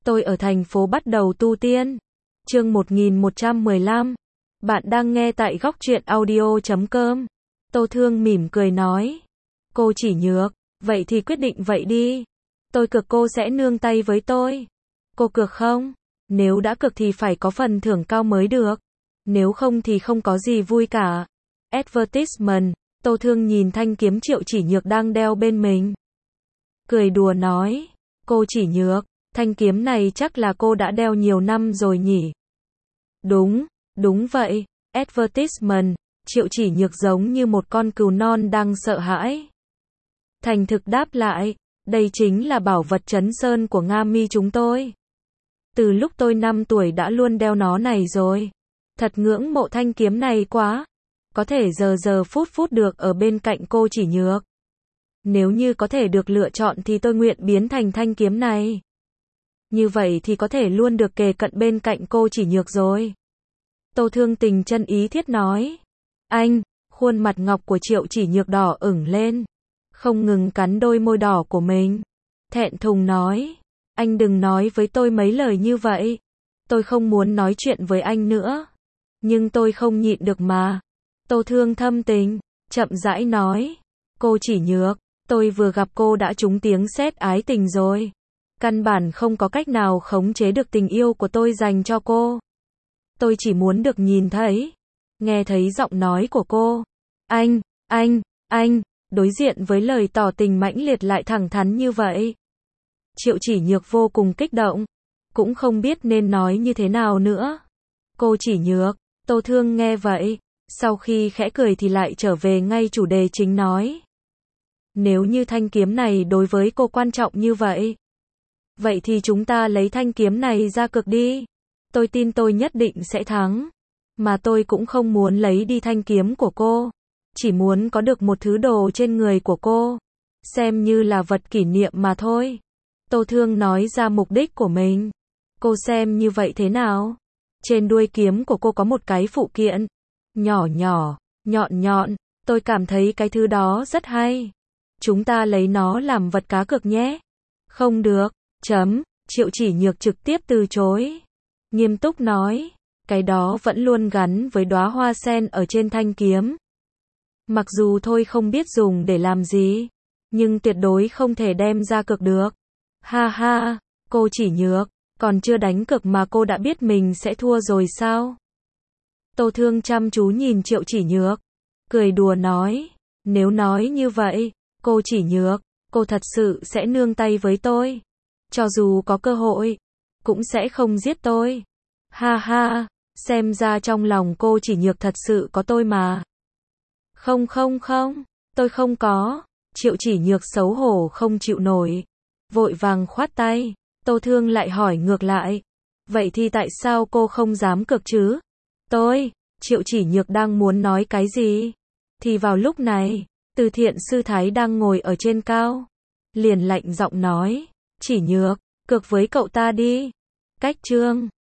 Tôi ở thành phố bắt đầu tu tiên. Chương 1115. Bạn đang nghe tại góc truyện audio.com. Tô Thương mỉm cười nói. Cô chỉ nhược, vậy thì quyết định vậy đi. Tôi cược cô sẽ nương tay với tôi. Cô cược không? Nếu đã cược thì phải có phần thưởng cao mới được. Nếu không thì không có gì vui cả. Advertisement. Tô Thương nhìn thanh kiếm Triệu Chỉ Nhược đang đeo bên mình. Cười đùa nói. Cô Chỉ Nhược, thanh kiếm này chắc là cô đã đeo nhiều năm rồi nhỉ? Đúng vậy. Advertisement. Triệu Chỉ Nhược giống như một con cừu non đang sợ hãi. Thành thực đáp lại, đây chính là bảo vật trấn sơn của Nga Mi chúng tôi. Từ lúc tôi 5 tuổi đã luôn đeo nó này rồi. Thật ngưỡng mộ thanh kiếm này quá. Có thể giờ phút được ở bên cạnh cô Chỉ Nhược. Nếu như có thể được lựa chọn thì tôi nguyện biến thành thanh kiếm này. Như vậy thì có thể luôn được kề cận bên cạnh cô Chỉ Nhược rồi. Tô Thương tình chân ý thiết nói. Anh, khuôn mặt ngọc của Triệu Chỉ Nhược đỏ ửng lên. Không ngừng cắn đôi môi đỏ của mình. Thẹn thùng nói. Anh đừng nói với tôi mấy lời như vậy. Tôi không muốn nói chuyện với anh nữa. Nhưng tôi không nhịn được mà. Tô Thương thâm tình, chậm rãi nói. Cô Chỉ Nhược, tôi vừa gặp cô đã trúng tiếng sét ái tình rồi. Căn bản không có cách nào khống chế được tình yêu của tôi dành cho cô. Tôi chỉ muốn được nhìn thấy, nghe thấy giọng nói của cô. Anh, đối diện với lời tỏ tình mãnh liệt lại thẳng thắn như vậy. Triệu Chỉ Nhược vô cùng kích động, cũng không biết nên nói như thế nào nữa. Cô Chỉ Nhược, Tô Thương nghe vậy, sau khi khẽ cười thì lại trở về ngay chủ đề chính nói. Nếu như thanh kiếm này đối với cô quan trọng như vậy, vậy thì chúng ta lấy thanh kiếm này ra cược đi. Tôi tin tôi nhất định sẽ thắng. Mà tôi cũng không muốn lấy đi thanh kiếm của cô. Chỉ muốn có được một thứ đồ trên người của cô. Xem như là vật kỷ niệm mà thôi. Tô Thương nói ra mục đích của mình. Cô xem như vậy thế nào? Trên đuôi kiếm của cô có một cái phụ kiện. Nhỏ, nhọn. Tôi cảm thấy cái thứ đó rất hay. Chúng ta lấy nó làm vật cá cược nhé. Không được. Triệu Chỉ Nhược trực tiếp từ chối. Nghiêm túc nói. Cái đó vẫn luôn gắn với đóa hoa sen ở trên thanh kiếm. Mặc dù thôi không biết dùng để làm gì. Nhưng tuyệt đối không thể đem ra cược được. Ha, cô Chỉ Nhược, còn chưa đánh cược mà cô đã biết mình sẽ thua rồi sao? Tô Thương chăm chú nhìn Triệu Chỉ Nhược. Cười đùa nói. Nếu nói như vậy, cô Chỉ Nhược, cô thật sự sẽ nương tay với tôi. Cho dù có cơ hội, cũng sẽ không giết tôi. Ha, xem ra trong lòng cô Chỉ Nhược thật sự có tôi mà. Không, tôi không có. Triệu Chỉ Nhược xấu hổ không chịu nổi. Vội vàng khoát tay. Tô Thương lại hỏi ngược lại. Vậy thì tại sao cô không dám cược chứ? Triệu Chỉ Nhược đang muốn nói cái gì? Thì vào lúc này, Từ Thiện Sư Thái đang ngồi ở trên cao. Liền lạnh giọng nói. Chỉ Nhược, cược với cậu ta đi. Cách chương